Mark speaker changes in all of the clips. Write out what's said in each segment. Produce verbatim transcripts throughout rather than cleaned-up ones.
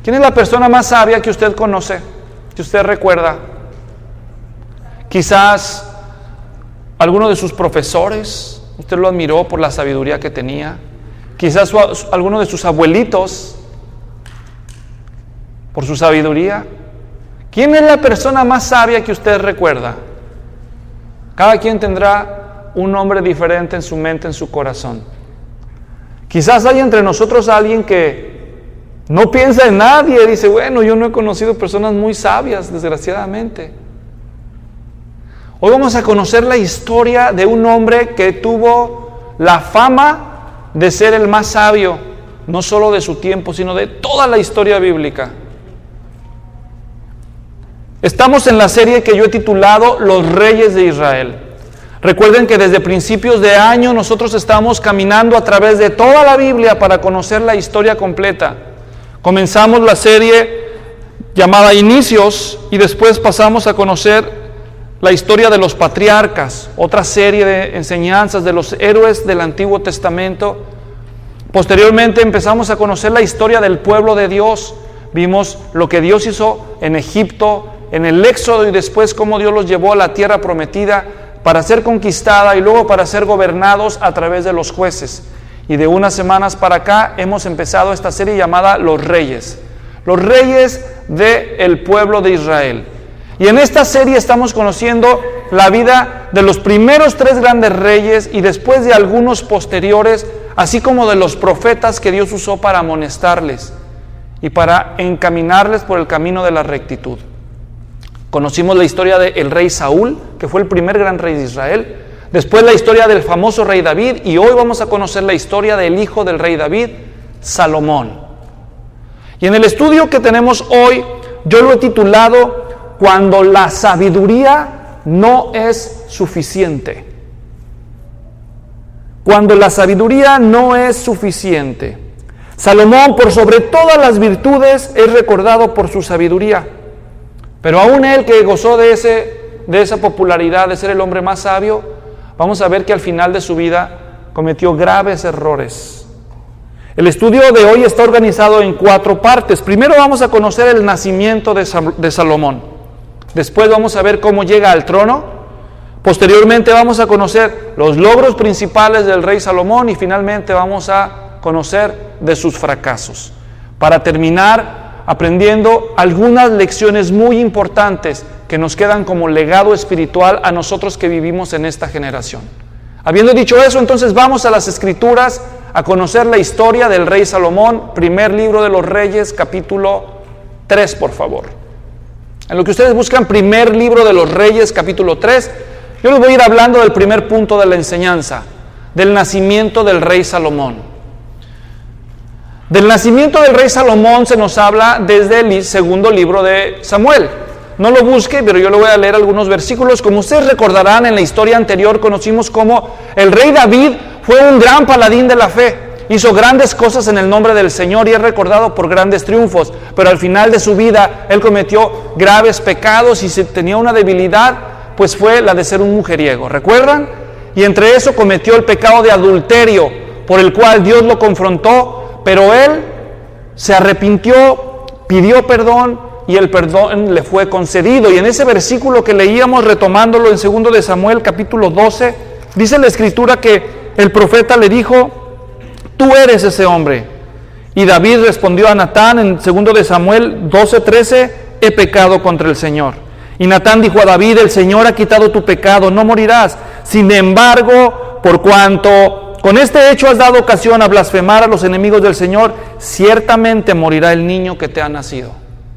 Speaker 1: ¿Quién es la persona más sabia que usted conoce, que usted recuerda? Quizás alguno de sus profesores, usted lo admiró por la sabiduría que tenía. Quizás su, alguno de sus abuelitos, por su sabiduría. ¿Quién es la persona más sabia que usted recuerda? Cada quien tendrá un nombre diferente en su mente, en su corazón. Quizás hay entre nosotros alguien que no piensa en nadie, dice, bueno, yo no he conocido personas muy sabias, desgraciadamente. Hoy vamos a conocer la historia de un hombre que tuvo la fama de ser el más sabio, no solo de su tiempo, sino de toda la historia bíblica. Estamos en la serie que yo he titulado Los Reyes de Israel. Recuerden que desde principios de año nosotros estamos caminando a través de toda la Biblia para conocer la historia completa. Comenzamos la serie llamada Inicios y después pasamos a conocer la historia de los patriarcas, otra serie de enseñanzas de los héroes del Antiguo Testamento. Posteriormente empezamos a conocer la historia del pueblo de Dios. Vimos lo que Dios hizo en Egipto, en el Éxodo y después cómo Dios los llevó a la tierra prometida para ser conquistada y luego para ser gobernados a través de los jueces. Y de unas semanas para acá hemos empezado esta serie llamada Los Reyes. Los Reyes del pueblo de Israel. Y en esta serie estamos conociendo la vida de los primeros tres grandes reyes y después de algunos posteriores, así como de los profetas que Dios usó para amonestarles y para encaminarles por el camino de la rectitud. Conocimos la historia del rey Saúl, que fue el primer gran rey de Israel. Después la historia del famoso rey David. Y hoy vamos a conocer la historia del hijo del rey David, Salomón. Y en el estudio que tenemos hoy, yo lo he titulado Cuando la sabiduría no es suficiente. Cuando la sabiduría no es suficiente. Salomón, por sobre todas las virtudes, es recordado por su sabiduría. Pero aún él, que gozó de, ese, de esa popularidad de ser el hombre más sabio, vamos a ver que al final de su vida cometió graves errores. El estudio de hoy está organizado en cuatro partes. Primero vamos a conocer el nacimiento de, Sal- de Salomón. Después vamos a ver cómo llega al trono. Posteriormente vamos a conocer los logros principales del rey Salomón y finalmente vamos a conocer de sus fracasos. Para terminar aprendiendo algunas lecciones muy importantes que nos quedan como legado espiritual a nosotros que vivimos en esta generación. Habiendo dicho eso, entonces vamos a las Escrituras a conocer la historia del rey Salomón, primer libro de los Reyes, capítulo tres, por favor. En lo que ustedes buscan, primer libro de los Reyes, capítulo tres, yo les voy a ir hablando del primer punto de la enseñanza, del nacimiento del rey Salomón. Del nacimiento del rey Salomón se nos habla desde el segundo libro de Samuel. No lo busque, pero yo le voy a leer algunos versículos. Como ustedes recordarán, en la historia anterior conocimos cómo el rey David fue un gran paladín de la fe. Hizo grandes cosas en el nombre del Señor y es recordado por grandes triunfos. Pero al final de su vida, él cometió graves pecados y si tenía una debilidad, pues fue la de ser un mujeriego. ¿Recuerdan? Y entre eso cometió el pecado de adulterio, por el cual Dios lo confrontó. Pero él se arrepintió, pidió perdón y el perdón le fue concedido. Y en ese versículo que leíamos, retomándolo en segundo de Samuel, capítulo doce, dice la Escritura que el profeta le dijo, tú eres ese hombre. Y David respondió a Natán en segundo de Samuel doce, trece, he pecado contra el Señor. Y Natán dijo a David, el Señor ha quitado tu pecado, no morirás. Sin embargo, por cuanto con este hecho has dado ocasión a blasfemar a los enemigos del Señor, ciertamente morirá el niño que te ha nacido.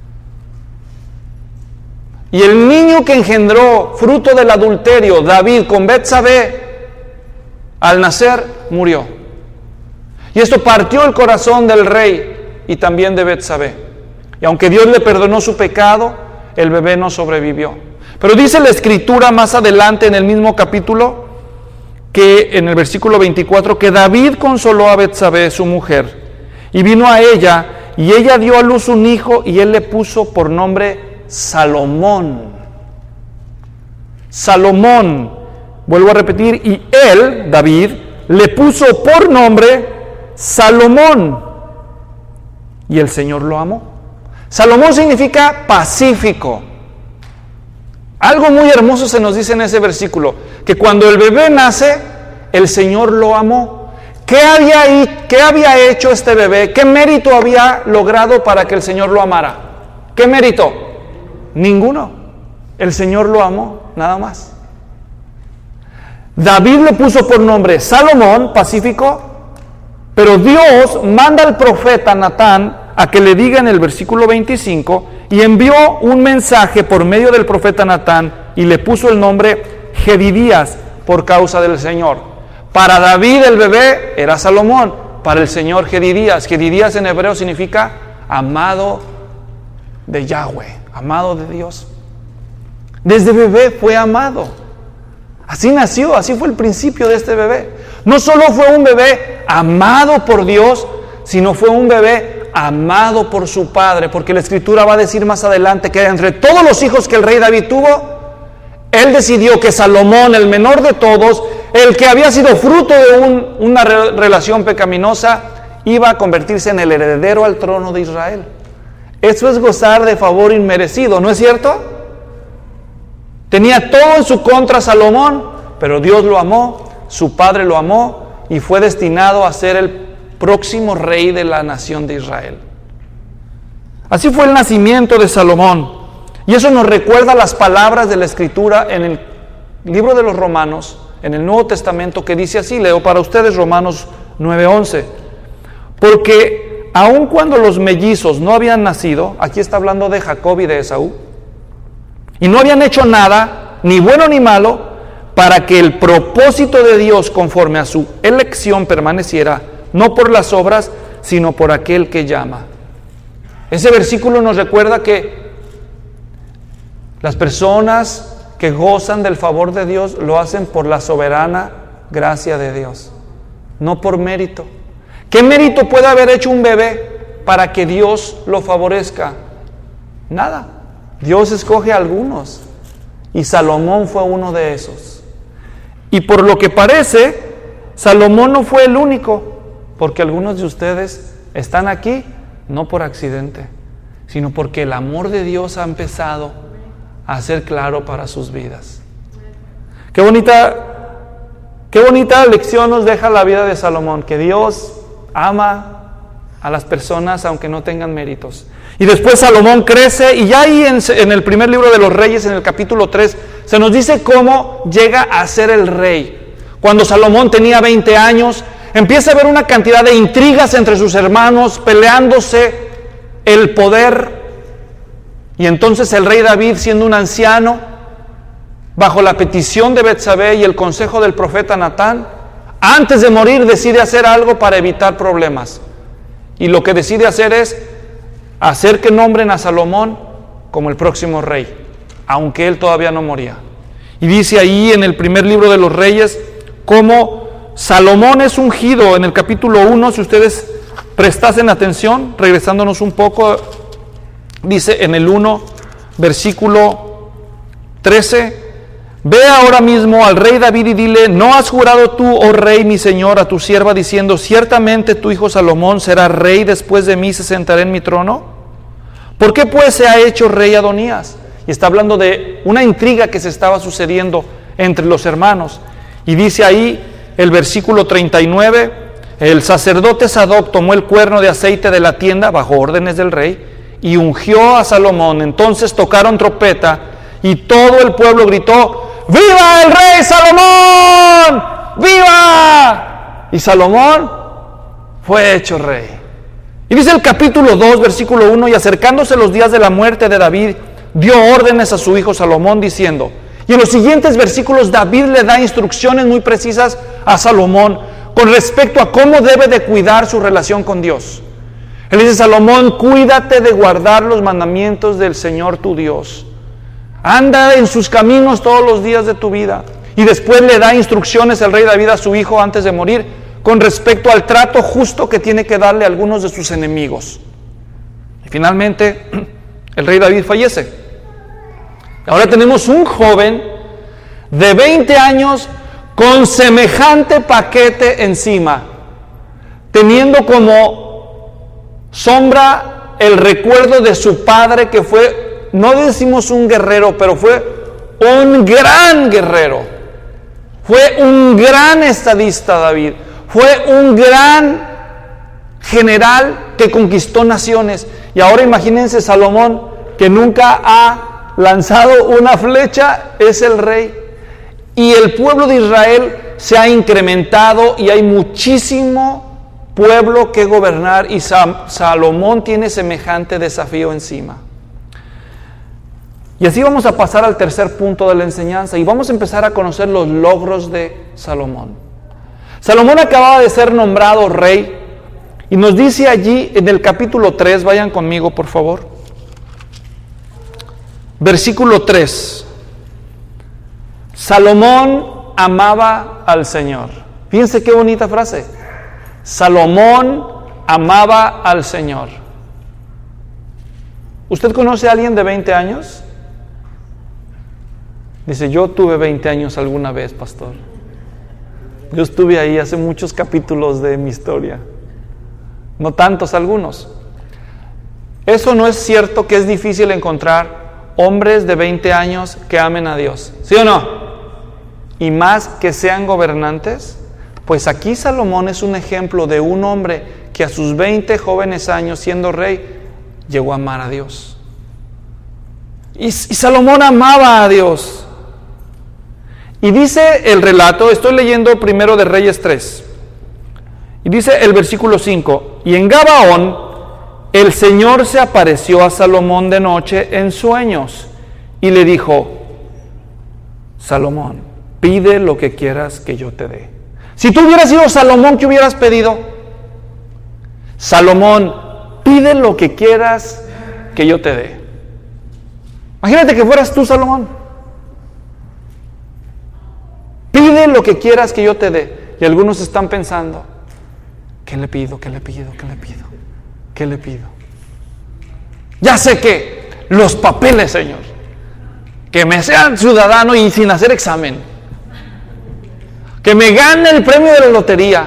Speaker 1: Y el niño que engendró fruto del adulterio, David, con Betsabé, al nacer, murió. Y esto partió el corazón del rey y también de Betsabé. Y aunque Dios le perdonó su pecado, el bebé no sobrevivió. Pero dice la Escritura más adelante en el mismo capítulo, que en el versículo veinticuatro, que David consoló a Betsabé, su mujer, y vino a ella, y ella dio a luz un hijo, y él le puso por nombre Salomón. Salomón, vuelvo a repetir, y él, David, le puso por nombre Salomón. Y el Señor lo amó. Salomón significa pacífico. Algo muy hermoso se nos dice en ese versículo, que cuando el bebé nace, el Señor lo amó. ¿Qué había, qué había hecho este bebé? ¿Qué mérito había logrado para que el Señor lo amara? ¿Qué mérito? Ninguno. El Señor lo amó, nada más. David le puso por nombre Salomón, pacífico, pero Dios manda al profeta Natán a que le diga en el versículo veinticinco, y envió un mensaje por medio del profeta Natán y le puso el nombre Jedidías por causa del Señor. Para David el bebé era Salomón, para el Señor Jedidías. Jedidías en hebreo significa amado de Yahweh, amado de Dios. Desde bebé fue amado. Así nació, así fue el principio de este bebé. No solo fue un bebé amado por Dios, sino fue un bebé amado por su padre, porque la Escritura va a decir más adelante que entre todos los hijos que el rey David tuvo, él decidió que Salomón, el menor de todos, el que había sido fruto de un, una re- relación pecaminosa, iba a convertirse en el heredero al trono de Israel. Eso es gozar de favor inmerecido, ¿no es cierto? Tenía todo en su contra Salomón, pero Dios lo amó, su padre lo amó y fue destinado a ser el próximo rey de la nación de Israel. Así fue el nacimiento de Salomón. Y eso nos recuerda las palabras de la Escritura en el libro de los Romanos, en el Nuevo Testamento, que dice así, leo para ustedes Romanos nueve once. Porque aun cuando los mellizos no habían nacido, aquí está hablando de Jacob y de Esaú, y no habían hecho nada, ni bueno ni malo, para que el propósito de Dios conforme a su elección permaneciera, no por las obras, sino por aquel que llama. Ese versículo nos recuerda que las personas que gozan del favor de Dios lo hacen por la soberana gracia de Dios, no por mérito. ¿Qué mérito puede haber hecho un bebé para que Dios lo favorezca? Nada. Dios escoge a algunos y Salomón fue uno de esos. Y por lo que parece, Salomón no fue el único, porque algunos de ustedes están aquí no por accidente, sino porque el amor de Dios ha empezado a ser claro para sus vidas. Qué bonita, qué bonita lección nos deja la vida de Salomón, que Dios ama a las personas aunque no tengan méritos. Y después Salomón crece, y ya ahí en, en el primer libro de los Reyes, en el capítulo tres, se nos dice cómo llega a ser el rey. Cuando Salomón tenía veinte años, empieza a haber una cantidad de intrigas entre sus hermanos, peleándose el poder. Y entonces el rey David, siendo un anciano, bajo la petición de Betsabé y el consejo del profeta Natán, antes de morir decide hacer algo para evitar problemas. Y lo que decide hacer es hacer que nombren a Salomón como el próximo rey, aunque él todavía no moría. Y dice ahí en el primer libro de los Reyes cómo Salomón es ungido en el capítulo uno, si ustedes prestasen atención, regresándonos un poco, dice en el uno, versículo trece, ve ahora mismo al rey David y dile, ¿no has jurado tú, oh rey, mi señor, a tu sierva, diciendo, ciertamente tu hijo Salomón será rey después de mí, se sentará en mi trono? ¿Por qué pues se ha hecho rey Adonías? Y está hablando de una intriga que se estaba sucediendo entre los hermanos. Y dice ahí el versículo treinta y nueve, el sacerdote Sadoc tomó el cuerno de aceite de la tienda bajo órdenes del rey y ungió a Salomón. Entonces tocaron trompeta y todo el pueblo gritó, ¡viva el rey Salomón! ¡Viva! Y Salomón fue hecho rey. Y dice el capítulo dos, versículo uno, y acercándose los días de la muerte de David, dio órdenes a su hijo Salomón diciendo, y en los siguientes versículos David le da instrucciones muy precisas a Salomón con respecto a cómo debe de cuidar su relación con Dios. Él dice, Salomón, cuídate de guardar los mandamientos del Señor tu Dios. Anda en sus caminos todos los días de tu vida. Y después le da instrucciones el rey David a su hijo antes de morir con respecto al trato justo que tiene que darle a algunos de sus enemigos. Y finalmente el rey David fallece. Ahora tenemos un joven de veinte años con semejante paquete encima, teniendo como sombra el recuerdo de su padre, que fue, no decimos un guerrero, pero fue un gran guerrero. Fue un gran estadista David. Fue un gran general que conquistó naciones. Y ahora imagínense Salomón, que nunca ha lanzado una flecha, es el rey. Y el pueblo de Israel se ha incrementado y hay muchísimo pueblo que gobernar, y Salomón tiene semejante desafío encima. Y así vamos a pasar al tercer punto de la enseñanza y vamos a empezar a conocer los logros de Salomón. Salomón acababa de ser nombrado rey y nos dice allí en el capítulo tres, vayan conmigo por favor, versículo tres. Salomón amaba al Señor. Fíjense qué bonita frase. Salomón amaba al Señor. ¿Usted conoce a alguien de veinte años? Dice, yo tuve veinte años alguna vez, pastor. Yo estuve ahí hace muchos capítulos de mi historia. No tantos algunos. Eso no es cierto que es difícil encontrar hombres de veinte años que amen a Dios. ¿Sí o no? Y más que sean gobernantes. Pues aquí Salomón es un ejemplo de un hombre que a sus veinte jóvenes años siendo rey llegó a amar a Dios. Y, y Salomón amaba a Dios. Y dice el relato, estoy leyendo primero de Reyes tres, y dice el versículo cinco, y en Gabaón el Señor se apareció a Salomón de noche en sueños y le dijo, Salomón, pide lo que quieras que yo te dé. Si tú hubieras sido Salomón, ¿qué hubieras pedido? Salomón, pide lo que quieras que yo te dé. Imagínate que fueras tú, Salomón. Pide lo que quieras que yo te dé. Y algunos están pensando, ¿qué le pido? ¿Qué le pido? ¿Qué le pido? ¿Qué le pido? Ya sé que los papeles, Señor. Que me sean ciudadano y sin hacer examen. Que me gane el premio de la lotería.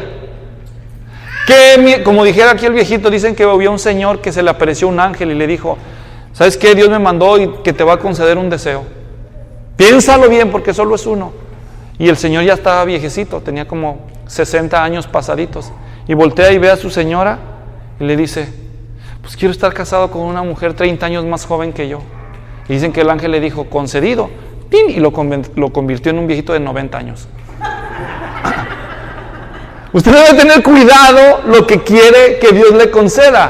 Speaker 1: Que, como dijera aquí el viejito, dicen que había un señor que se le apareció un ángel y le dijo, ¿sabes qué? Dios me mandó y que te va a conceder un deseo. Piénsalo bien porque solo es uno. Y el señor ya estaba viejecito, tenía como sesenta años pasaditos. Y voltea y ve a su señora y le dice, pues quiero estar casado con una mujer treinta años más joven que yo. Y dicen que el ángel le dijo, concedido. ¡Pin! Y lo, lo convirtió en un viejito de noventa años. Usted debe tener cuidado lo que quiere que Dios le conceda.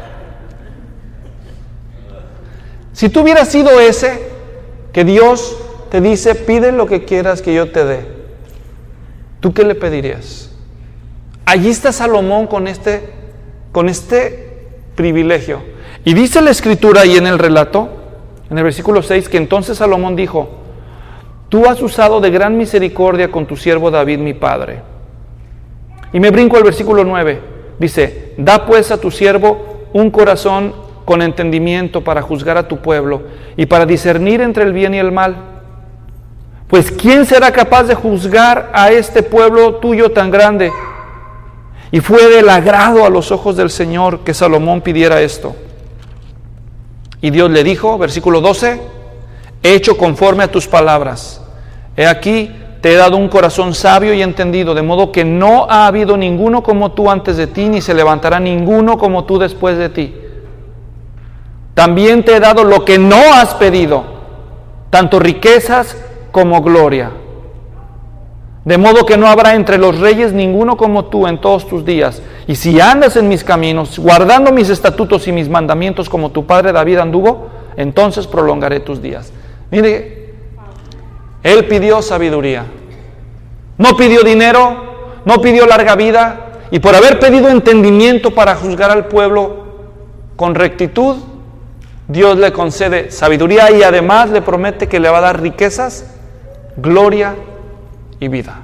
Speaker 1: Si tú hubieras sido ese, que Dios te dice, pide lo que quieras que yo te dé, ¿tú qué le pedirías? Allí está Salomón con este, con este privilegio. Y dice la escritura ahí en el relato, en el versículo seis, que entonces Salomón dijo, tú has usado de gran misericordia con tu siervo David mi padre. Y me brinco al versículo nueve, dice, da pues a tu siervo un corazón con entendimiento para juzgar a tu pueblo y para discernir entre el bien y el mal. Pues ¿quién será capaz de juzgar a este pueblo tuyo tan grande? Y fue del agrado a los ojos del Señor que Salomón pidiera esto. Y Dios le dijo, versículo doce, he hecho conforme a tus palabras. He aquí, te he dado un corazón sabio y entendido, de modo que no ha habido ninguno como tú antes de ti, ni se levantará ninguno como tú después de ti. También te he dado lo que no has pedido, tanto riquezas como gloria. De modo que no habrá entre los reyes ninguno como tú en todos tus días. Y si andas en mis caminos, guardando mis estatutos y mis mandamientos como tu padre David anduvo, entonces prolongaré tus días. Mire, él pidió sabiduría. No pidió dinero, no pidió larga vida. Y por haber pedido entendimiento para juzgar al pueblo con rectitud, Dios le concede sabiduría y además le promete que le va a dar riquezas, gloria y vida.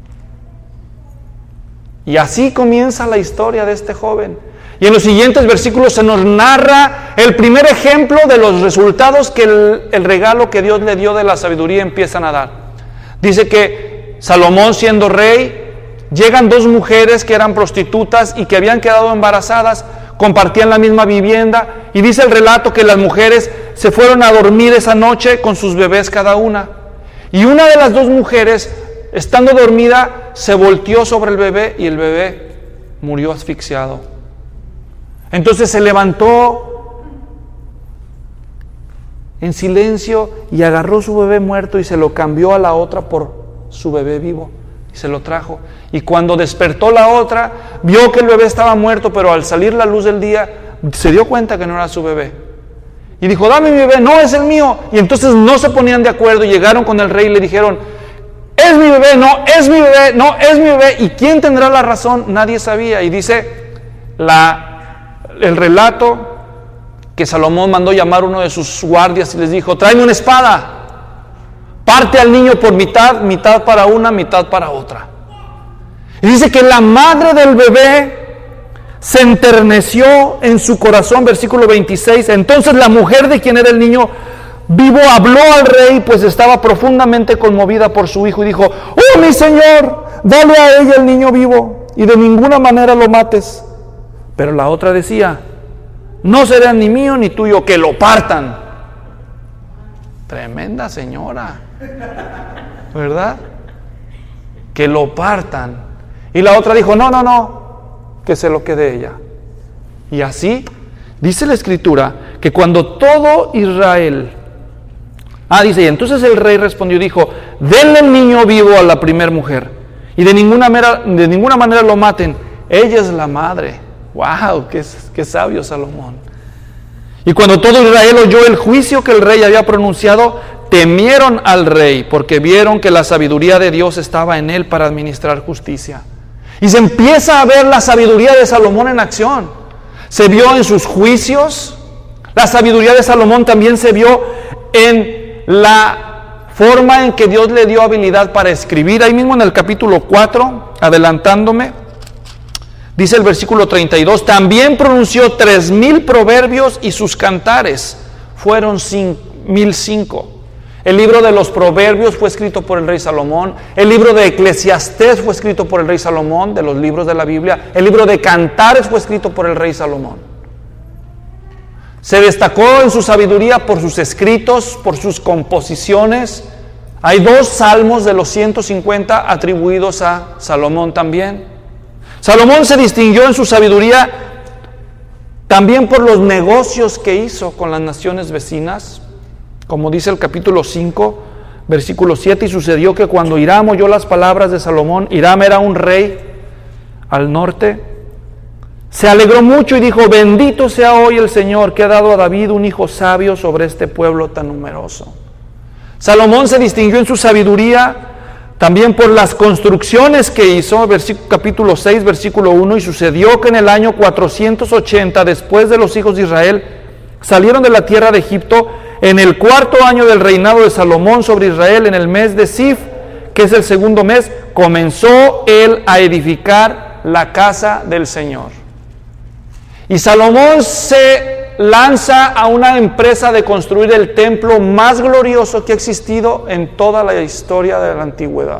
Speaker 1: Y así comienza la historia de este joven. Y en los siguientes versículos se nos narra el primer ejemplo de los resultados que el, el regalo que Dios le dio de la sabiduría empiezan a dar. Dice que Salomón, siendo rey, llegan dos mujeres que eran prostitutas y que habían quedado embarazadas compartían la misma vivienda, y dice el relato que las mujeres se fueron a dormir esa noche con sus bebés cada una. Y una de las dos mujeres, estando dormida, se volteó sobre el bebé y el bebé murió asfixiado. Entonces se levantó en silencio y agarró su bebé muerto y se lo cambió a la otra por su bebé vivo y se lo trajo. Y cuando despertó la otra, vio que el bebé estaba muerto, pero al salir la luz del día se dio cuenta que no era su bebé. Y dijo: dame mi bebé. No, es el mío. Y entonces no se ponían de acuerdo y llegaron con el rey y le dijeron: es mi bebé, no, es mi bebé, no, es mi bebé. ¿Y quién tendrá la razón? Nadie sabía. Y dice la, el relato que Salomón mandó llamar a uno de sus guardias y les dijo: tráeme una espada, parte al niño por mitad, mitad para una, mitad para otra. Y dice que la madre del bebé se enterneció en su corazón, versículo veintiséis. Entonces la mujer de quien era el niño vivo habló al rey, pues estaba profundamente conmovida por su hijo, y dijo: ¡oh, mi señor, dale a ella el niño vivo, y de ninguna manera lo mates! Pero la otra decía: no será ni mío ni tuyo, que lo partan. Tremenda señora, ¿verdad? Que lo partan. Y la otra dijo: no, no, no, que se lo quede ella. Y así dice la Escritura que cuando todo Israel... Ah, dice, y entonces el rey respondió y dijo: denle el niño vivo a la primer mujer, y de ninguna manera, de ninguna manera lo maten. Ella es la madre. ¡Wow! ¡Qué, qué sabio Salomón! Y cuando todo Israel oyó el juicio que el rey había pronunciado, temieron al rey, porque vieron que la sabiduría de Dios estaba en él para administrar justicia. Y se empieza a ver la sabiduría de Salomón en acción. Se vio en sus juicios. La sabiduría de Salomón también se vio en la forma en que Dios le dio habilidad para escribir. Ahí mismo en el capítulo cuatro, adelantándome, dice el versículo treinta y dos: también pronunció tres mil proverbios y sus cantares fueron mil cinco. El libro de los Proverbios fue escrito por el rey Salomón. El libro de Eclesiastés fue escrito por el rey Salomón, de los libros de la Biblia. El libro de Cantares fue escrito por el rey Salomón. Se destacó en su sabiduría por sus escritos, por sus composiciones. Hay dos salmos de los ciento cincuenta atribuidos a Salomón también. Salomón se distinguió en su sabiduría también por los negocios que hizo con las naciones vecinas. Como dice el capítulo cinco, versículo siete: y sucedió que cuando Hiram oyó las palabras de Salomón, Hiram era un rey al norte, se alegró mucho y dijo: bendito sea hoy el Señor, que ha dado a David un hijo sabio sobre este pueblo tan numeroso. Salomón se distinguió en su sabiduría también por las construcciones que hizo, capítulo seis, versículo uno: y sucedió que en el año cuatrocientos ochenta, después de los hijos de Israel salieron de la tierra de Egipto, en el cuarto año del reinado de Salomón sobre Israel, en el mes de Sif, que es el segundo mes, comenzó él a edificar la casa del Señor. Y Salomón se lanza a una empresa de construir el templo más glorioso que ha existido en toda la historia de la antigüedad.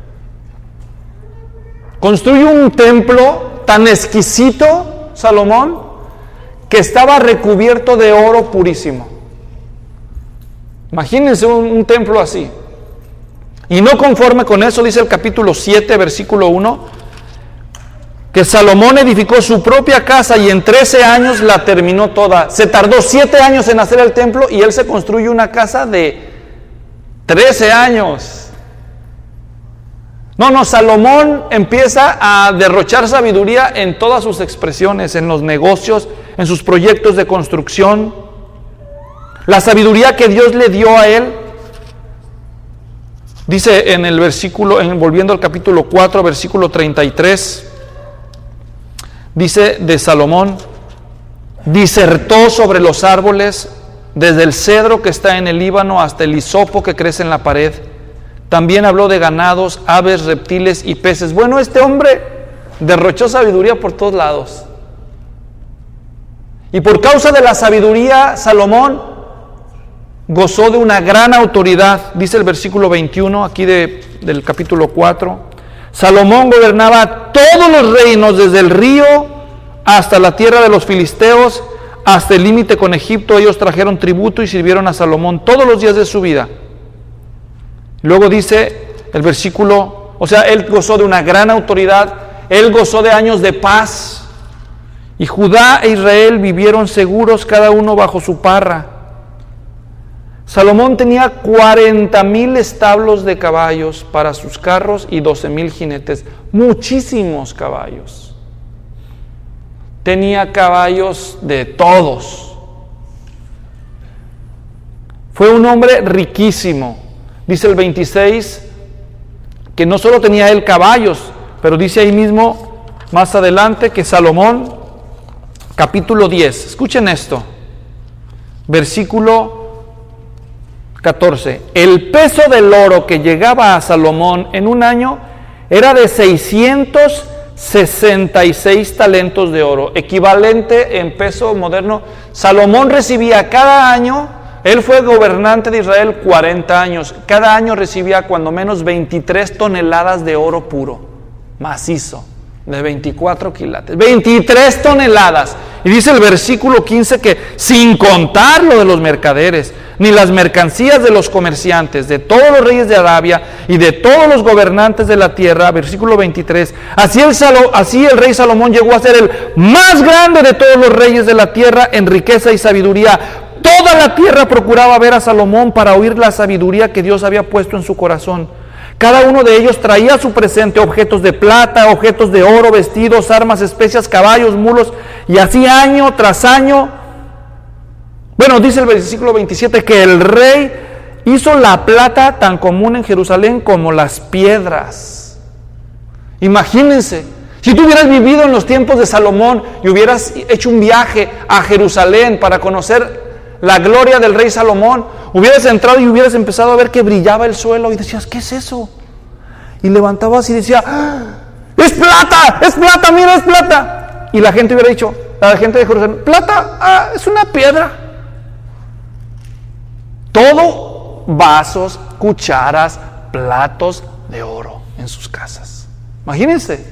Speaker 1: Construye un templo tan exquisito, Salomón, que estaba recubierto de oro purísimo. Imagínense un, un templo así. Y no conforme con eso, dice el capítulo siete, versículo uno, que Salomón edificó su propia casa y en trece años la terminó toda. Se tardó siete años en hacer el templo y él se construye una casa de trece años. No, no, Salomón empieza a derrochar sabiduría en todas sus expresiones, en los negocios, en sus proyectos de construcción. La sabiduría que Dios le dio a él, dice en el versículo, en, volviendo al capítulo cuatro, versículo treinta y tres, dice de Salomón: disertó sobre los árboles, desde el cedro que está en el Líbano hasta el hisopo que crece en la pared. También habló de ganados, aves, reptiles y peces. Bueno, este hombre derrochó sabiduría por todos lados. Y por causa de la sabiduría, Salomón gozó de una gran autoridad. Dice el versículo veintiuno aquí de, del capítulo cuatro: Salomón gobernaba todos los reinos desde el río hasta la tierra de los filisteos, hasta el límite con Egipto. Ellos trajeron tributo y sirvieron a Salomón todos los días de su vida. Luego dice el versículo, o sea, él gozó de una gran autoridad, él gozó de años de paz, y Judá e Israel vivieron seguros, cada uno bajo su parra. Salomón tenía cuarenta mil establos de caballos para sus carros y doce mil jinetes, muchísimos caballos. Tenía caballos de todos. Fue un hombre riquísimo. Dice el veintiséis que no solo tenía él caballos, pero dice ahí mismo, más adelante, que Salomón, capítulo diez, escuchen esto, versículo catorce, el peso del oro que llegaba a Salomón en un año era de seiscientos sesenta y seis talentos de oro, equivalente en peso moderno. Salomón recibía cada año, él fue gobernante de Israel cuarenta años, cada año recibía cuando menos veintitrés toneladas de oro puro, macizo, de veinticuatro quilates, veintitrés toneladas. Y dice el versículo quince que sin contar lo de los mercaderes, ni las mercancías de los comerciantes, de todos los reyes de Arabia y de todos los gobernantes de la tierra, versículo veintitrés, así el, Salo, así el rey Salomón llegó a ser el más grande de todos los reyes de la tierra en riqueza y sabiduría. Toda la tierra procuraba ver a Salomón para oír la sabiduría que Dios había puesto en su corazón. Cada uno de ellos traía a su presente objetos de plata, objetos de oro, vestidos, armas, especias, caballos, mulos, y así año tras año. Bueno, dice el versículo veintisiete que el rey hizo la plata tan común en Jerusalén como las piedras. Imagínense, si tú hubieras vivido en los tiempos de Salomón y hubieras hecho un viaje a Jerusalén para conocer la gloria del rey Salomón, hubieras entrado y hubieras empezado a ver que brillaba el suelo y decías, ¿qué es eso? Y levantabas y decía, ¡ah! ¡Es plata! ¡Es plata! ¡Mira, es plata! Y la gente hubiera dicho, la gente de Jerusalén, ¿plata? Ah, es una piedra. Todo vasos, cucharas, platos de oro en sus casas. Imagínense,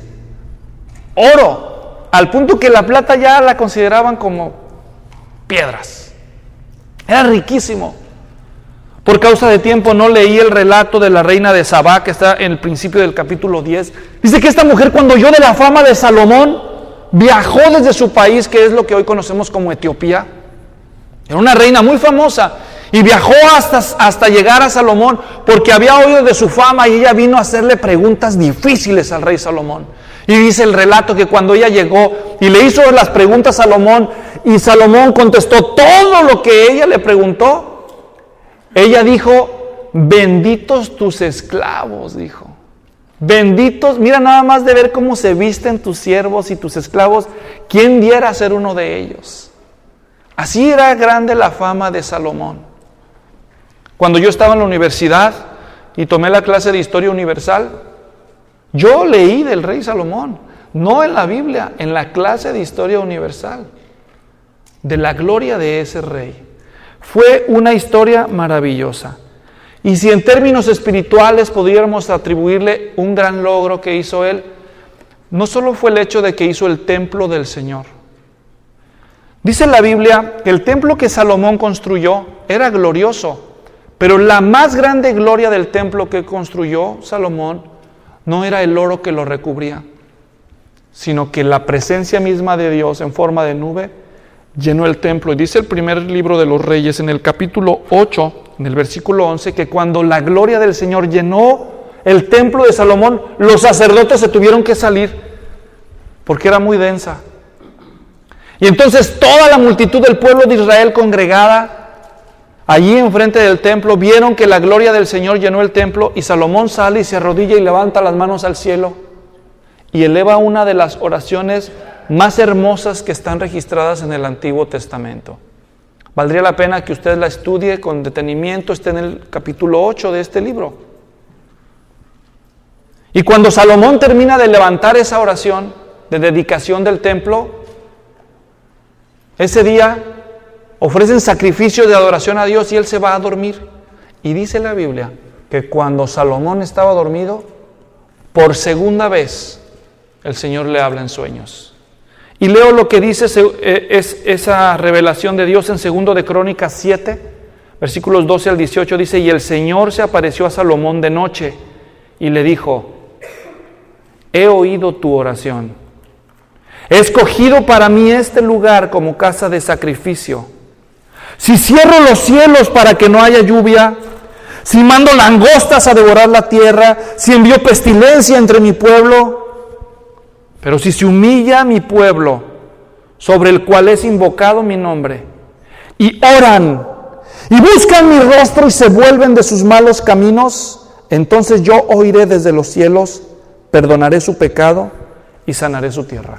Speaker 1: oro, al punto que la plata ya la consideraban como piedras. Era riquísimo. Por causa de tiempo no leí el relato de la reina de Sabá, que está en el principio del capítulo diez. Dice que esta mujer, cuando oyó de la fama de Salomón, viajó desde su país, que es lo que hoy conocemos como Etiopía. Era una reina muy famosa, y viajó hasta, hasta llegar a Salomón, porque había oído de su fama, y ella vino a hacerle preguntas difíciles al rey Salomón. Y dice el relato que cuando ella llegó y le hizo las preguntas a Salomón, y Salomón contestó todo lo que ella le preguntó, ella dijo, benditos tus esclavos, dijo. Benditos, mira nada más de ver cómo se visten tus siervos y tus esclavos, ¿quién diera ser uno de ellos? Así era grande la fama de Salomón. Cuando yo estaba en la universidad y tomé la clase de Historia Universal, yo leí del rey Salomón, no en la Biblia, en la clase de Historia Universal, de la gloria de ese rey. Fue una historia maravillosa. Y si en términos espirituales pudiéramos atribuirle un gran logro que hizo él, no solo fue el hecho de que hizo el templo del Señor. Dice la Biblia que el templo que Salomón construyó era glorioso, pero la más grande gloria del templo que construyó Salomón no era el oro que lo recubría, sino que la presencia misma de Dios en forma de nube llenó el templo. Y dice el primer libro de los Reyes, en el capítulo ocho, en el versículo once, que cuando la gloria del Señor llenó el templo de Salomón, los sacerdotes se tuvieron que salir, porque era muy densa. Y entonces toda la multitud del pueblo de Israel congregada allí enfrente del templo, vieron que la gloria del Señor llenó el templo, y Salomón sale y se arrodilla y levanta las manos al cielo y eleva una de las oraciones más hermosas que están registradas en el Antiguo Testamento. Valdría la pena que usted la estudie con detenimiento, está en el capítulo ocho de este libro. Y cuando Salomón termina de levantar esa oración de dedicación del templo, ese día ofrecen sacrificios de adoración a Dios y él se va a dormir. Y dice la Biblia que cuando Salomón estaba dormido, por segunda vez el Señor le habla en sueños. Y leo lo que dice es esa revelación de Dios en segundo de Crónicas siete, versículos doce al dieciocho, dice: y el Señor se apareció a Salomón de noche y le dijo: he oído tu oración, he escogido para mí este lugar como casa de sacrificio. Si cierro los cielos para que no haya lluvia, si mando langostas a devorar la tierra, si envío pestilencia entre mi pueblo, pero si se humilla mi pueblo, sobre el cual es invocado mi nombre, y oran, y buscan mi rostro y se vuelven de sus malos caminos, entonces yo oiré desde los cielos, perdonaré su pecado y sanaré su tierra.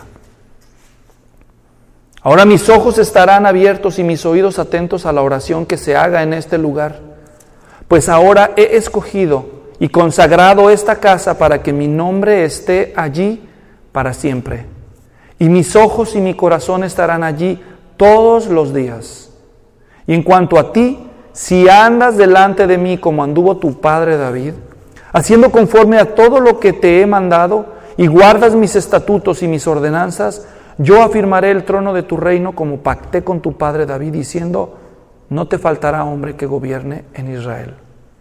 Speaker 1: Ahora mis ojos estarán abiertos y mis oídos atentos a la oración que se haga en este lugar, pues ahora he escogido y consagrado esta casa para que mi nombre esté allí para siempre. Y mis ojos y mi corazón estarán allí todos los días. Y en cuanto a ti, si andas delante de mí como anduvo tu padre David, haciendo conforme a todo lo que te he mandado, y guardas mis estatutos y mis ordenanzas, yo afirmaré el trono de tu reino como pacté con tu padre David, diciendo: no te faltará hombre que gobierne en Israel.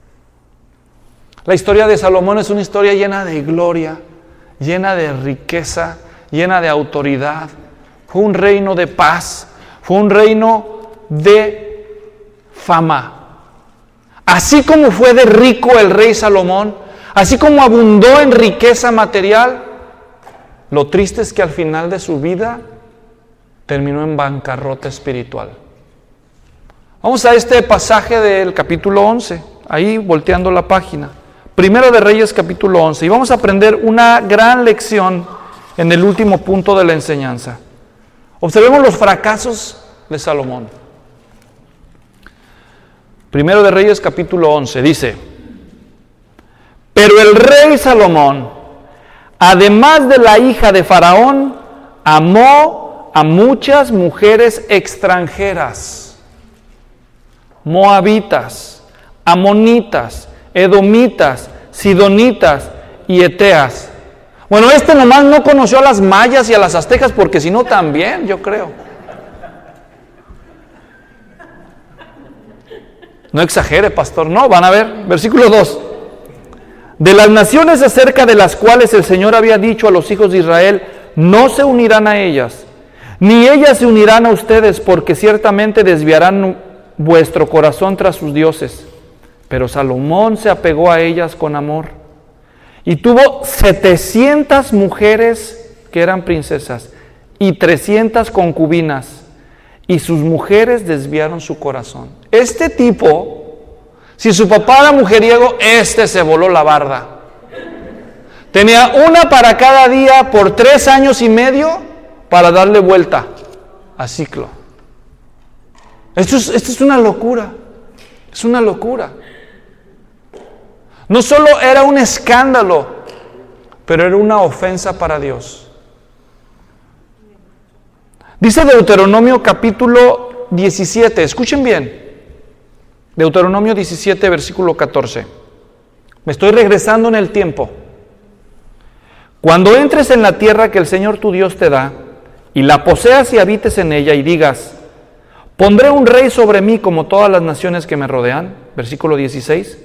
Speaker 1: La historia de Salomón es una historia llena de gloria, llena de riqueza, llena de autoridad. Fue un reino de paz, fue un reino de fama. Así como fue de rico el rey Salomón, así como abundó en riqueza material, lo triste es que al final de su vida terminó en bancarrota espiritual. Vamos a este pasaje del capítulo once, ahí volteando la página. Primero de Reyes capítulo once, y vamos a aprender una gran lección en el último punto de la enseñanza. Observemos los fracasos de Salomón. Primero de Reyes capítulo once, dice: pero el rey Salomón, además de la hija de Faraón, amó a muchas mujeres extranjeras, moabitas, amonitas, edomitas, sidonitas y eteas. Bueno, este nomás no conoció a las mayas y a las aztecas, porque si no también, yo creo. No exagere, pastor, no, van a ver, versículo dos. De las naciones acerca de las cuales el Señor había dicho a los hijos de Israel: no se unirán a ellas, ni ellas se unirán a ustedes, porque ciertamente desviarán vuestro corazón tras sus dioses. Pero Salomón se apegó a ellas con amor, y tuvo setecientas mujeres que eran princesas, y trescientas concubinas, y sus mujeres desviaron su corazón. Este tipo, si su papá era mujeriego, este se voló la barda. Tenía una para cada día por tres años y medio para darle vuelta a ciclo. Esto es, esto es una locura. Es una locura. No solo era un escándalo, pero era una ofensa para Dios. Dice Deuteronomio capítulo diecisiete, escuchen bien. Deuteronomio diecisiete, versículo catorce. Me estoy regresando en el tiempo. Cuando entres en la tierra que el Señor tu Dios te da, y la poseas y habites en ella, y digas: pondré un rey sobre mí como todas las naciones que me rodean, versículo dieciséis.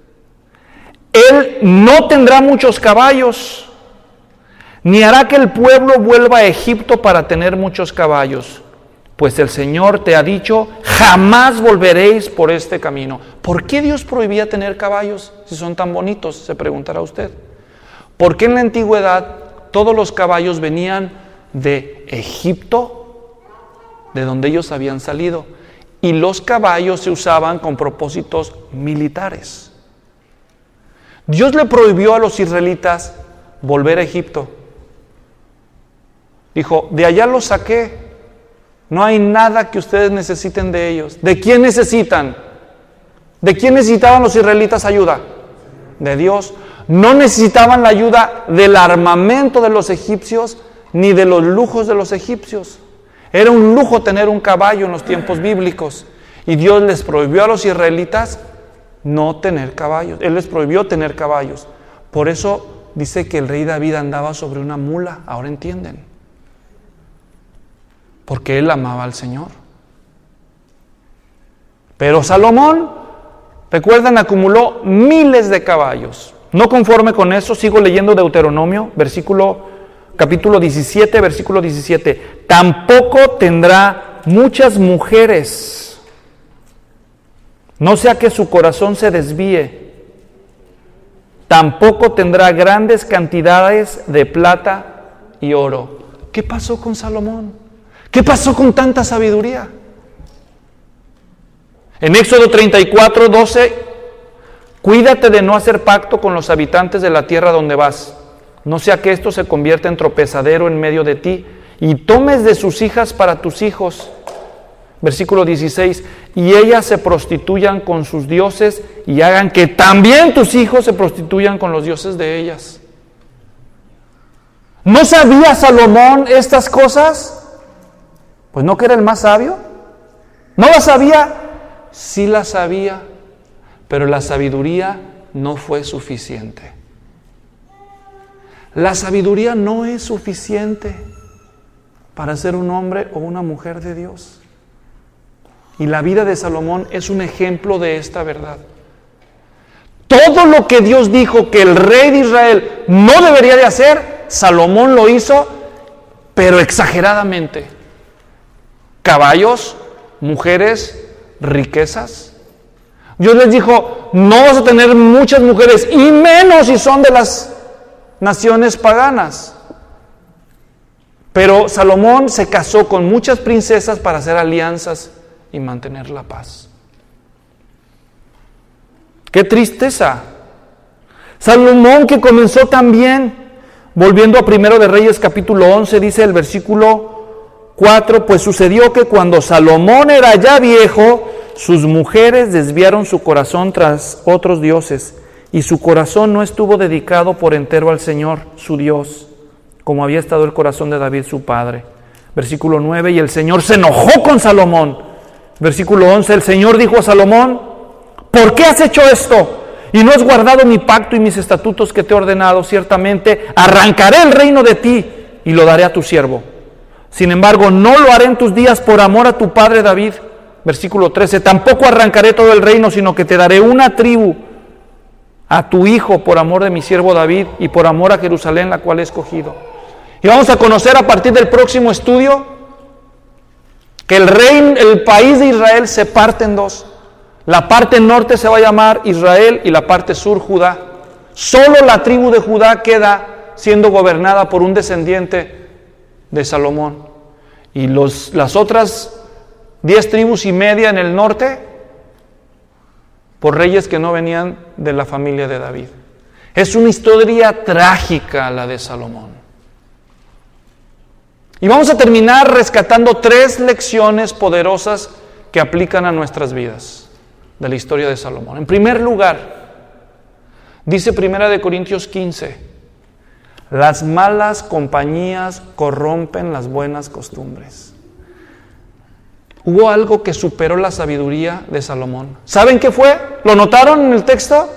Speaker 1: Él no tendrá muchos caballos, ni hará que el pueblo vuelva a Egipto para tener muchos caballos. Pues el Señor te ha dicho: jamás volveréis por este camino. ¿Por qué Dios prohibía tener caballos si son tan bonitos? Se preguntará usted. Porque en la antigüedad todos los caballos venían de Egipto, de donde ellos habían salido, y los caballos se usaban con propósitos militares. Dios le prohibió a los israelitas volver a Egipto. Dijo: de allá los saqué. No hay nada que ustedes necesiten de ellos. ¿De quién necesitan? ¿De quién necesitaban los israelitas ayuda? De Dios. No necesitaban la ayuda del armamento de los egipcios, ni de los lujos de los egipcios. Era un lujo tener un caballo en los tiempos bíblicos. Y Dios les prohibió a los israelitas no tener caballos. Él les prohibió tener caballos. Por eso dice que el rey David andaba sobre una mula. Ahora entienden. porque él amaba al Señor. Pero Salomón, recuerdan, acumuló miles de caballos. No conforme con eso, sigo leyendo Deuteronomio, versículo, capítulo diecisiete, versículo diecisiete. Tampoco tendrá muchas mujeres, no sea que su corazón se desvíe. Tampoco tendrá grandes cantidades de plata y oro. ¿Qué pasó con Salomón? ¿Qué pasó con tanta sabiduría? En Éxodo treinta y cuatro, doce, cuídate de no hacer pacto con los habitantes de la tierra donde vas, no sea que esto se convierta en tropezadero en medio de ti, y tomes de sus hijas para tus hijos. Versículo dieciséis, y ellas se prostituyan con sus dioses, y hagan que también tus hijos se prostituyan con los dioses de ellas. ¿No sabía Salomón estas cosas? Pues no que era el más sabio. ¿No las sabía? Sí las sabía, pero la sabiduría no fue suficiente. La sabiduría no es suficiente para ser un hombre o una mujer de Dios. Y la vida de Salomón es un ejemplo de esta verdad. Todo lo que Dios dijo que el rey de Israel no debería de hacer, Salomón lo hizo, pero exageradamente. Caballos, mujeres, riquezas. Dios les dijo, no vas a tener muchas mujeres, y menos si son de las naciones paganas. Pero Salomón se casó con muchas princesas para hacer alianzas y mantener la paz. ¡Qué tristeza! Salomón, que comenzó también, volviendo a Primero de Reyes capítulo once, dice el versículo cuatro, pues sucedió que cuando Salomón era ya viejo, sus mujeres desviaron su corazón tras otros dioses, y su corazón no estuvo dedicado por entero al Señor, su Dios, como había estado el corazón de David su padre. Versículo nueve, y el Señor se enojó con Salomón. Versículo once, el Señor dijo a Salomón, ¿por qué has hecho esto? Y no has guardado mi pacto y mis estatutos que te he ordenado. Ciertamente arrancaré el reino de ti y lo daré a tu siervo. Sin embargo, no lo haré en tus días por amor a tu padre David. Versículo trece, tampoco arrancaré todo el reino, sino que te daré una tribu a tu hijo por amor de mi siervo David y por amor a Jerusalén, la cual he escogido. Y vamos a conocer a partir del próximo estudio que el reino, el país de Israel se parte en dos. La parte norte se va a llamar Israel y la parte sur Judá. Solo la tribu de Judá queda siendo gobernada por un descendiente de Salomón. Y los, las otras diez tribus y media en el norte, por reyes que no venían de la familia de David. Es una historia trágica la de Salomón. Y vamos a terminar rescatando tres lecciones poderosas que aplican a nuestras vidas de la historia de Salomón. En primer lugar, dice Primera de Corintios quince, las malas compañías corrompen las buenas costumbres. Hubo algo que superó la sabiduría de Salomón. ¿Saben qué fue? ¿Lo notaron en el texto?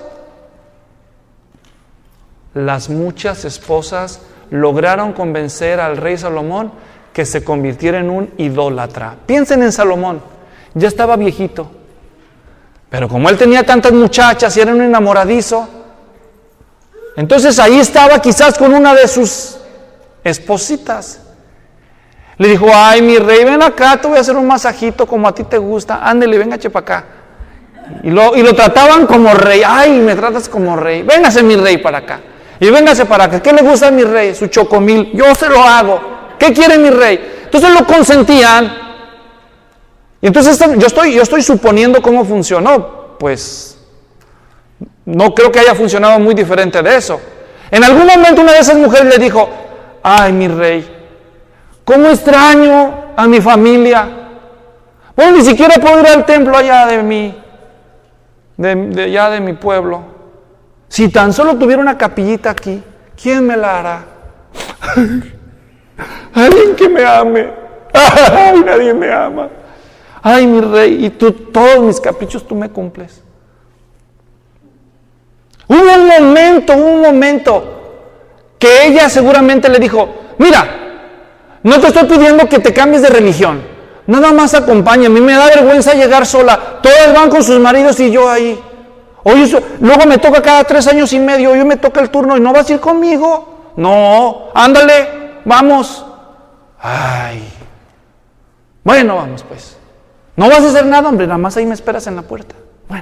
Speaker 1: Las muchas esposas lograron convencer al rey Salomón que se convirtiera en un idólatra. Piensen en Salomón, ya estaba viejito, pero como él tenía tantas muchachas y era un enamoradizo, entonces ahí estaba quizás con una de sus espositas. Le dijo, ay, mi rey, ven acá, te voy a hacer un masajito como a ti te gusta, ándele, venga, chepa acá. Y lo, y lo trataban como rey, ay, me tratas como rey, véngase mi rey para acá. Y véngase para acá, ¿qué le gusta a mi rey? Su chocomil, yo se lo hago. ¿Qué quiere mi rey? Entonces lo consentían. Y entonces yo estoy, yo estoy suponiendo cómo funcionó. Pues no creo que haya funcionado muy diferente de eso. En algún momento una de esas mujeres le dijo, ay, mi rey, ¿cómo extraño a mi familia? Bueno, ni siquiera puedo ir al templo allá de mi, de, de allá de mi pueblo. Si tan solo tuviera una capillita aquí, ¿quién me la hará? Alguien que me ame. Ay, nadie me ama. Ay, mi rey, y tú, todos mis caprichos tú me cumples. Hubo un momento, hubo un momento que ella seguramente le dijo, mira, No te estoy pidiendo que te cambies de religión. Nada más acompaña. A mí me da vergüenza llegar sola. Todas van con sus maridos y yo ahí. Oye, eso, luego me toca cada tres años y medio. Hoy me toca el turno y no vas a ir conmigo. No, ándale, vamos. Ay. Bueno, vamos pues. No vas a hacer nada, hombre. Nada más ahí me esperas en la puerta. Bueno.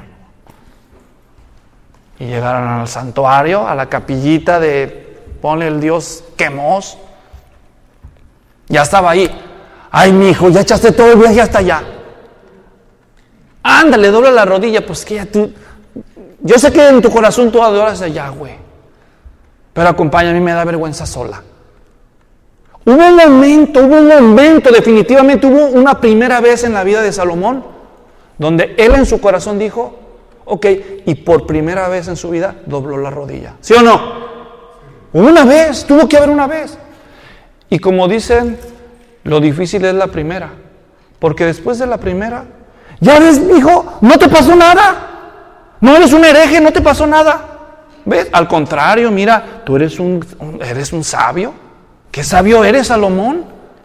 Speaker 1: Y llegaron al santuario, a la capillita de, ponle el Dios Quemos. Ya estaba ahí. Ay, mi hijo, ya echaste todo el viaje hasta allá. Ándale, dobla la rodilla. Pues que ya tú, yo sé que en tu corazón tú adoras a Yahweh, pero acompaña, a mí me da vergüenza sola. Hubo un momento, hubo un momento, definitivamente hubo una primera vez en la vida de Salomón, donde él en su corazón dijo, ok, y por primera vez en su vida dobló la rodilla. ¿Sí o no? Una vez, tuvo que haber una vez. Y como dicen, lo difícil es la primera, porque después de la primera, ya ves, hijo, no te pasó nada, no eres un hereje, no te pasó nada, ¿ves? Al contrario, mira, tú eres un, un, eres un sabio. ¿Qué sabio eres, Salomón?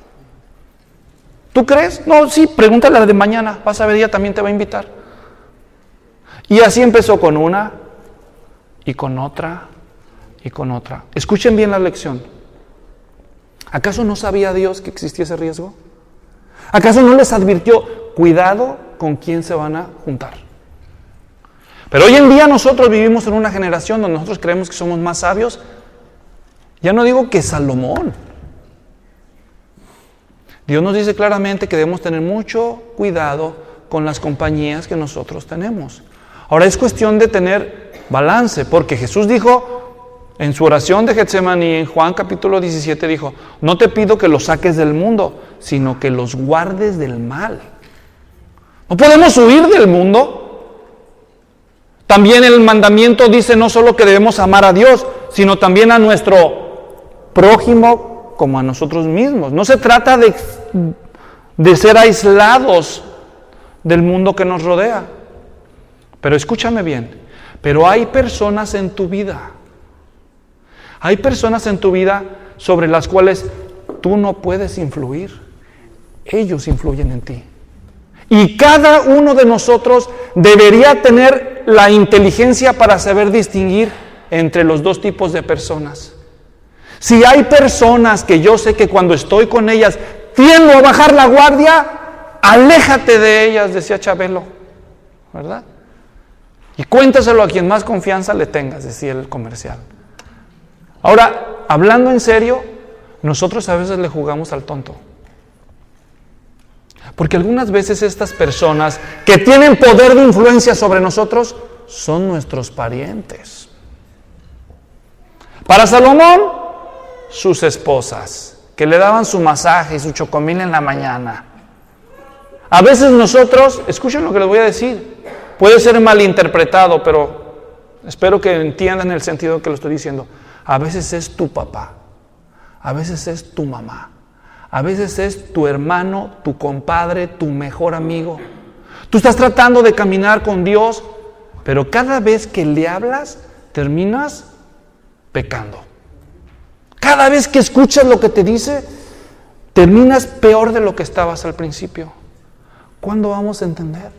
Speaker 1: ¿Tú crees? No, sí, pregúntale a la de mañana, vas a ver, ella también te va a invitar. Y así empezó con una, y con otra, y con otra. Escuchen bien la lección. ¿Acaso no sabía Dios que existía ese riesgo? ¿Acaso no les advirtió, cuidado con quién se van a juntar? Pero hoy en día nosotros vivimos en una generación donde nosotros creemos que somos más sabios. Ya no digo que Salomón. Dios nos dice claramente que debemos tener mucho cuidado con las compañías que nosotros tenemos. Ahora es cuestión de tener balance, porque Jesús dijo en su oración de Getsemaní, en Juan capítulo diecisiete, dijo, no te pido que los saques del mundo, sino que los guardes del mal. No podemos huir del mundo. También el mandamiento dice no solo que debemos amar a Dios, sino también a nuestro prójimo como a nosotros mismos. No se trata de, de ser aislados del mundo que nos rodea. Pero escúchame bien, pero hay personas en tu vida, hay personas en tu vida sobre las cuales tú no puedes influir. Ellos influyen en ti. Y cada uno de nosotros debería tener la inteligencia para saber distinguir entre los dos tipos de personas. Si hay personas que yo sé que cuando estoy con ellas tiendo a bajar la guardia, aléjate de ellas, decía Chabelo, ¿verdad? Y cuéntaselo a quien más confianza le tengas, decía el comercial. Ahora, hablando en serio, nosotros a veces le jugamos al tonto. Porque algunas veces estas personas que tienen poder de influencia sobre nosotros son nuestros parientes. Para Salomón, sus esposas, que le daban su masaje y su chocomil en la mañana. A veces nosotros, escuchen lo que les voy a decir, puede ser malinterpretado, pero espero que entiendan el sentido que lo estoy diciendo. A veces es tu papá, a veces es tu mamá, a veces es tu hermano, tu compadre, tu mejor amigo. Tú estás tratando de caminar con Dios, pero cada vez que le hablas, terminas pecando. Cada vez que escuchas lo que te dice, terminas peor de lo que estabas al principio. ¿Cuándo vamos a entender?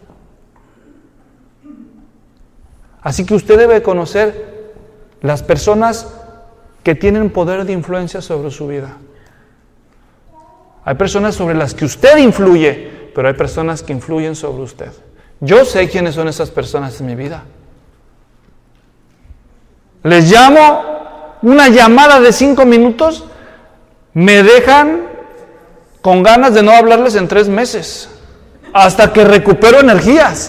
Speaker 1: Así que usted debe conocer las personas que tienen poder de influencia sobre su vida. Hay personas sobre las que usted influye, pero hay personas que influyen sobre usted. Yo sé quiénes son esas personas en mi vida. Les llamo, una llamada de cinco minutos, me dejan con ganas de no hablarles en tres meses, hasta que recupero energías.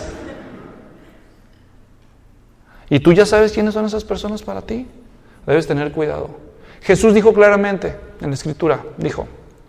Speaker 1: ¿Y tú ya sabes quiénes son esas personas para ti? Debes tener cuidado. Jesús dijo claramente en la Escritura, dijo,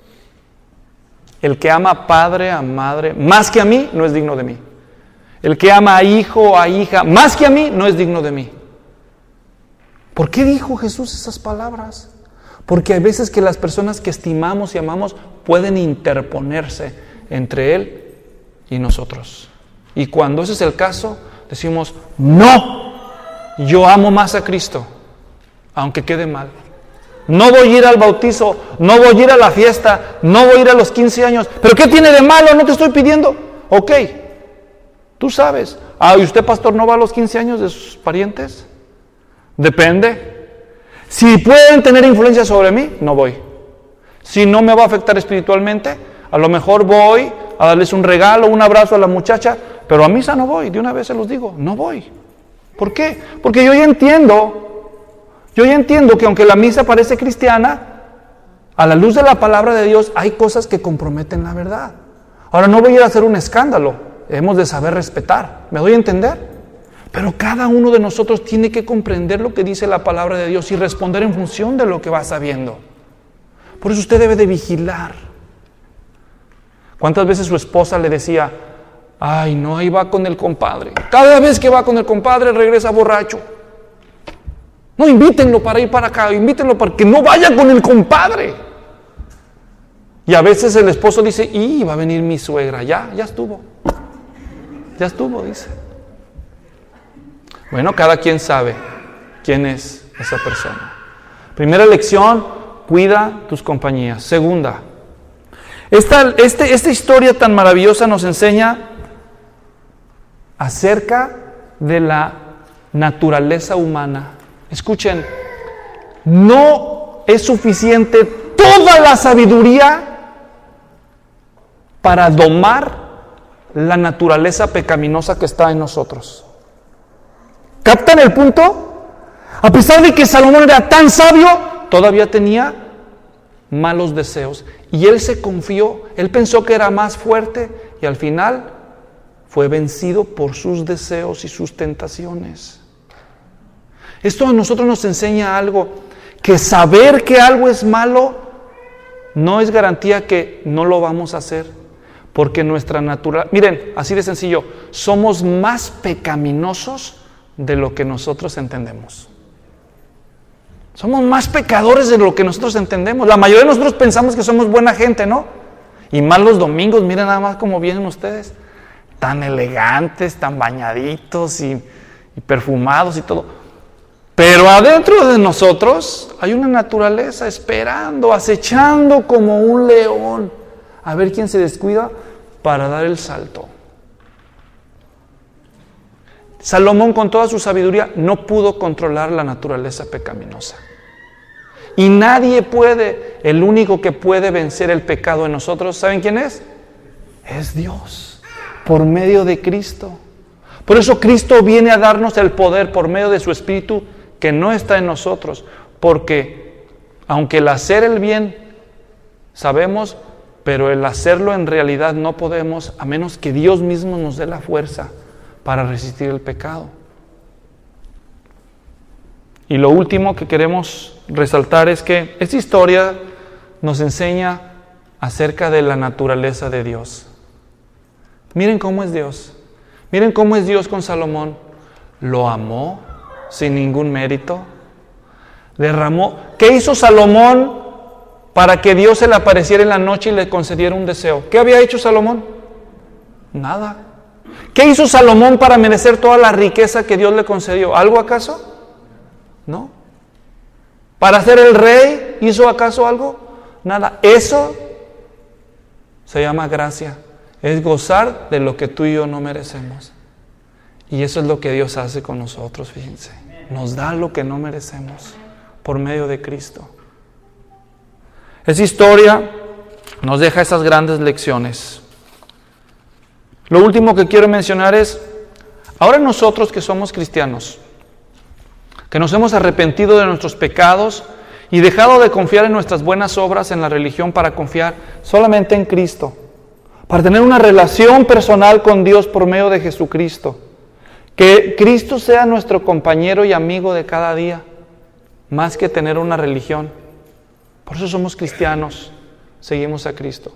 Speaker 1: el que ama a padre, a madre, más que a mí, no es digno de mí. El que ama a hijo o a hija, más que a mí, no es digno de mí. ¿Por qué dijo Jesús esas palabras? Porque hay veces que las personas que estimamos y amamos pueden interponerse entre Él y nosotros. Y cuando ese es el caso, decimos, no, yo amo más a Cristo, aunque quede mal. No voy a ir al bautizo, no voy a ir a la fiesta, no voy a ir a los quince años. ¿Pero qué tiene de malo? No te estoy pidiendo. Ok, tú sabes. Ah, ¿y usted, pastor, no va a los quince años de sus parientes? Depende. Si pueden tener influencia sobre mí, no voy. Si no me va a afectar espiritualmente, a lo mejor voy a darles un regalo, un abrazo a la muchacha, pero a misa no voy, de una vez se los digo, no voy. ¿Por qué? Porque yo ya entiendo Yo ya entiendo que aunque la misa parece cristiana, a la luz de la palabra de Dios hay cosas que comprometen la verdad. Ahora no voy a ir a hacer un escándalo, hemos de saber respetar, ¿me doy a entender? Pero cada uno de nosotros tiene que comprender lo que dice la palabra de Dios y responder en función de lo que va sabiendo. Por eso usted debe de vigilar. ¿Cuántas veces su esposa le decía, ay no, ahí va con el compadre? Cada vez que va con el compadre regresa borracho. No, invítenlo para ir para acá, invítenlo para que no vaya con el compadre. Y a veces el esposo dice, y va a venir mi suegra, ya, ya estuvo. Ya estuvo, dice. Bueno, cada quien sabe quién es esa persona. Primera lección, cuida tus compañías. Segunda, esta, este, esta historia tan maravillosa nos enseña acerca de la naturaleza humana. Escuchen, no es suficiente toda la sabiduría para domar la naturaleza pecaminosa que está en nosotros. ¿Captan el punto? A pesar de que Salomón era tan sabio, todavía tenía malos deseos. Y él se confió, él pensó que era más fuerte y al final fue vencido por sus deseos y sus tentaciones. Esto a nosotros nos enseña algo, que saber que algo es malo no es garantía que no lo vamos a hacer, porque nuestra naturaleza, miren, así de sencillo, somos más pecaminosos de lo que nosotros entendemos. Somos más pecadores de lo que nosotros entendemos. La mayoría de nosotros pensamos que somos buena gente, ¿no? Y más los domingos, miren nada más cómo vienen ustedes, tan elegantes, tan bañaditos y, y perfumados y todo. Pero adentro de nosotros hay una naturaleza esperando, acechando como un león, a ver quién se descuida para dar el salto. Salomón, con toda su sabiduría, no pudo controlar la naturaleza pecaminosa. Y nadie puede, el único que puede vencer el pecado en nosotros, ¿saben quién es? Es Dios, por medio de Cristo. Por eso Cristo viene a darnos el poder por medio de su Espíritu, que no está en nosotros, porque aunque el hacer el bien sabemos, pero el hacerlo en realidad no podemos, a menos que Dios mismo nos dé la fuerza para resistir el pecado. Y lo último que queremos resaltar es que esta historia nos enseña acerca de la naturaleza de Dios. Miren cómo es Dios. Miren cómo es Dios con Salomón. Lo amó sin ningún mérito. Derramó. ¿Qué hizo Salomón para que Dios se le apareciera en la noche y le concediera un deseo? ¿Qué había hecho Salomón? Nada. ¿Qué hizo Salomón para merecer toda la riqueza que Dios le concedió? ¿Algo acaso? No. ¿Para ser el rey hizo acaso algo? Nada. Eso se llama gracia. Es gozar de lo que tú y yo no merecemos. Y eso es lo que Dios hace con nosotros, fíjense. Nos da lo que no merecemos por medio de Cristo. Esa historia nos deja esas grandes lecciones. Lo último que quiero mencionar es, ahora nosotros que somos cristianos, que nos hemos arrepentido de nuestros pecados y dejado de confiar en nuestras buenas obras en la religión para confiar solamente en Cristo, para tener una relación personal con Dios por medio de Jesucristo. Que Cristo sea nuestro compañero y amigo de cada día, más que tener una religión. Por eso somos cristianos, seguimos a Cristo.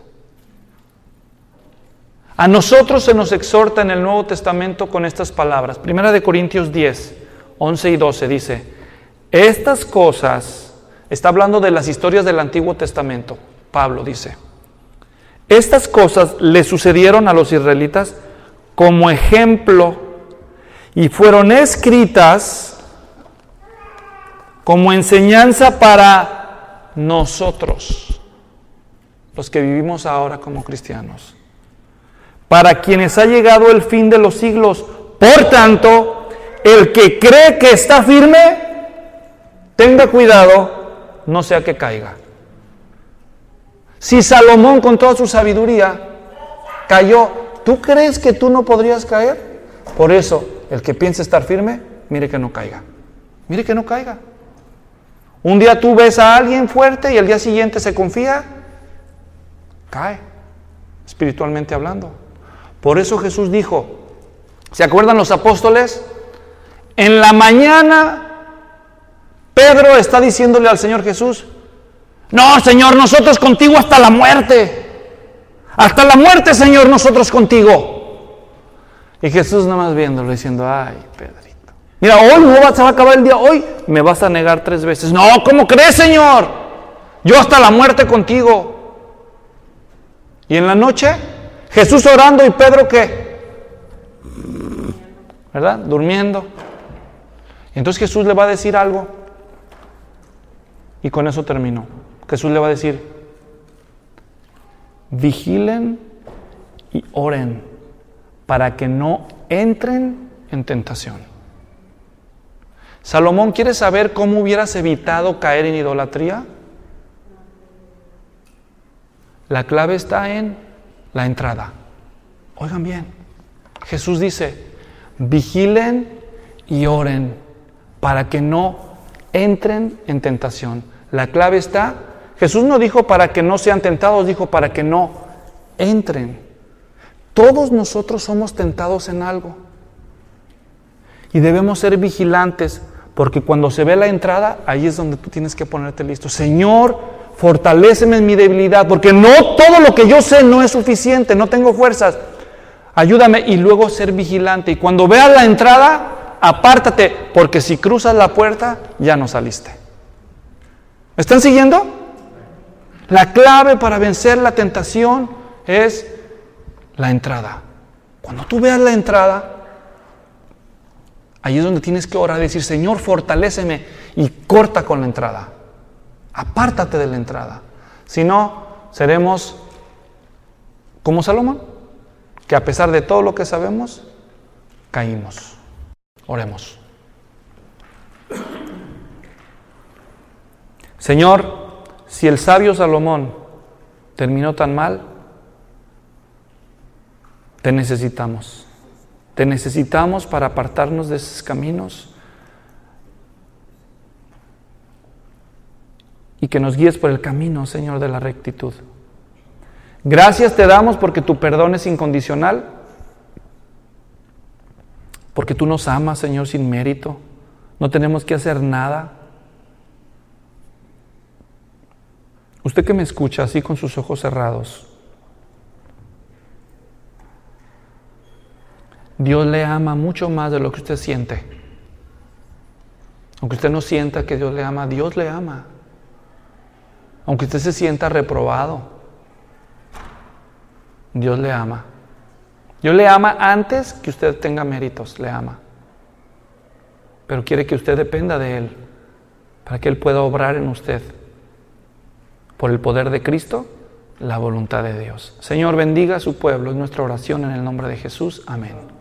Speaker 1: A nosotros se nos exhorta en el Nuevo Testamento con estas palabras. Primera de Corintios diez, once y doce dice, estas cosas, está hablando de las historias del Antiguo Testamento, Pablo dice, estas cosas le sucedieron a los israelitas como ejemplo y fueron escritas como enseñanza para nosotros, los que vivimos ahora como cristianos, para quienes ha llegado el fin de los siglos. Por tanto, el que cree que está firme, tenga cuidado, no sea que caiga. Si Salomón con toda su sabiduría cayó, ¿tú crees que tú no podrías caer? Por eso, el que piense estar firme, mire que no caiga. Mire que no caiga. Un día tú ves a alguien fuerte y el día siguiente se confía, cae, espiritualmente hablando. Por eso Jesús dijo, ¿se acuerdan los apóstoles? En la mañana Pedro está diciéndole al Señor Jesús, no, Señor, nosotros contigo hasta la muerte. Hasta la muerte, Señor, nosotros contigo. Y Jesús nada más viéndolo diciendo, ay, Pedrito, mira, hoy no va, se va a acabar el día, hoy me vas a negar tres veces. No, ¿cómo crees, Señor? Yo hasta la muerte contigo. Y en la noche, Jesús orando y Pedro, ¿qué? ¿Verdad? Durmiendo. Y entonces Jesús le va a decir algo. Y con eso terminó. Jesús le va a decir, vigilen y oren para que no entren en tentación. Salomón, ¿quieres saber cómo hubieras evitado caer en idolatría? La clave está en la entrada. Oigan bien, Jesús dice, vigilen y oren para que no entren en tentación. La clave está, Jesús no dijo para que no sean tentados, dijo para que no entren. Todos nosotros somos tentados en algo. Y debemos ser vigilantes, porque cuando se ve la entrada, ahí es donde tú tienes que ponerte listo. Señor, fortaléceme en mi debilidad, porque no todo lo que yo sé no es suficiente, no tengo fuerzas. Ayúdame, y luego ser vigilante. Y cuando veas la entrada, apártate, porque si cruzas la puerta, ya no saliste. ¿Me están siguiendo? La clave para vencer la tentación es la entrada. Cuando tú veas la entrada, ahí es donde tienes que orar, decir, Señor, fortaléceme, y corta con la entrada. Apártate de la entrada. Si no, seremos como Salomón, que a pesar de todo lo que sabemos, caímos. Oremos. Señor, si el sabio Salomón terminó tan mal, te necesitamos. Te necesitamos para apartarnos de esos caminos y que nos guíes por el camino, Señor, de la rectitud. Gracias te damos porque tu perdón es incondicional, porque tú nos amas, Señor, sin mérito. No tenemos que hacer nada. Usted que me escucha así con sus ojos cerrados, Dios le ama mucho más de lo que usted siente. Aunque usted no sienta que Dios le ama, Dios le ama. Aunque usted se sienta reprobado, Dios le ama. Dios le ama antes que usted tenga méritos, le ama. Pero quiere que usted dependa de Él, para que Él pueda obrar en usted. Por el poder de Cristo, la voluntad de Dios. Señor, bendiga a su pueblo. Es nuestra oración en el nombre de Jesús. Amén.